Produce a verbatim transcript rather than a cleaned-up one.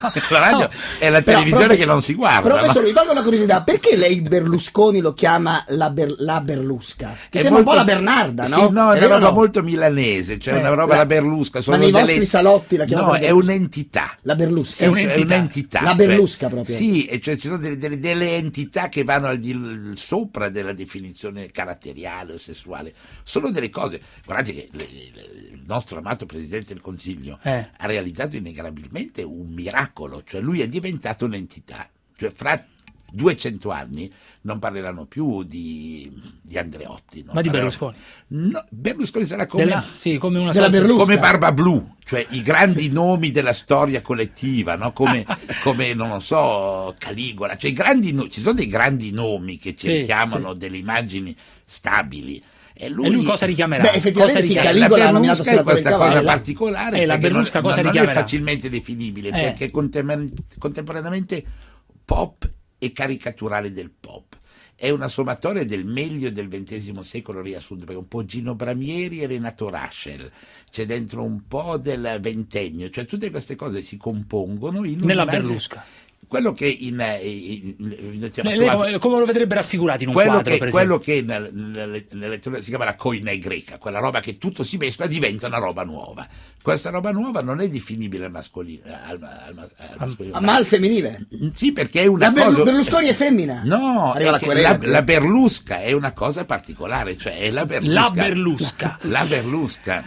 La radio è la Però, televisione professor- che non si guarda. Professore, ma- mi tolgo la curiosità, perché lei Berlusconi lo chiama la, ber- la Berlusca? Che È sembra molto- un po' la Bernarda, no? Sì, no, è vero una roba no? molto milanese, cioè Eh, una roba la- la Berlusca. Sono ma nei delle- vostri salotti la chiamate No, la è Berlusca? un'entità. La Berlusca. È, un- un'entità. è un'entità. La cioè- Berlusca proprio. Sì, e cioè ci sono delle, delle- delle entità che vanno al di l- sopra della definizione caratteriale o sessuale. Sono delle cose. Guardate che le- le- il nostro amato Presidente del Consiglio Eh. ha realizzato innegabilmente un miracolo, cioè lui è diventato un'entità. Cioè fra duecento anni non parleranno più di, di Andreotti. non Ma di parleranno- Berlusconi. No, Berlusconi sarà come... Della- sì, come una Della sorta- Berlusca. come Barba Blu, cioè i grandi nomi della storia collettiva, no? come, come, non lo so, Caligola, cioè i grandi no- ci sono dei grandi nomi che ci Sì, richiamano delle immagini stabili. E lui, E lui cosa richiamerà? Beh, effettivamente Cosa sì, richiamerà? Caligola la ha nominato Berlusca è senatore questa Cavallo. cosa Eh, la- particolare eh, la perché Berlusca non, cosa non è richiamerà? facilmente definibile Eh. perché è contem- contemporaneamente pop e caricaturale del pop. È una sommatoria del meglio del ventesimo secolo riassunto, perché un po' Gino Bramieri e Renato Raschel, c'è dentro un po' del ventennio, cioè tutte queste cose si compongono in Nella un'immagine- Berlusca. Quello che in, in, in, in Lei- lei come- come lo vedrebbe raffigurato in un quello quadro, che, per esempio? quello che nel- nelle- nella letteratura si chiama la koiné greca, quella roba che tutto si mescola e diventa una roba nuova. Questa roba nuova non è definibile al mascolino, al, al, al mascolino. Ah, ma al femminile? Sì, perché è una La Ber- cosa... Berlusconi è femmina? No, Arriva è la che querela. la, la Berlusca è una cosa particolare, cioè è la Berlusca. La Berlusca. La Berlusca.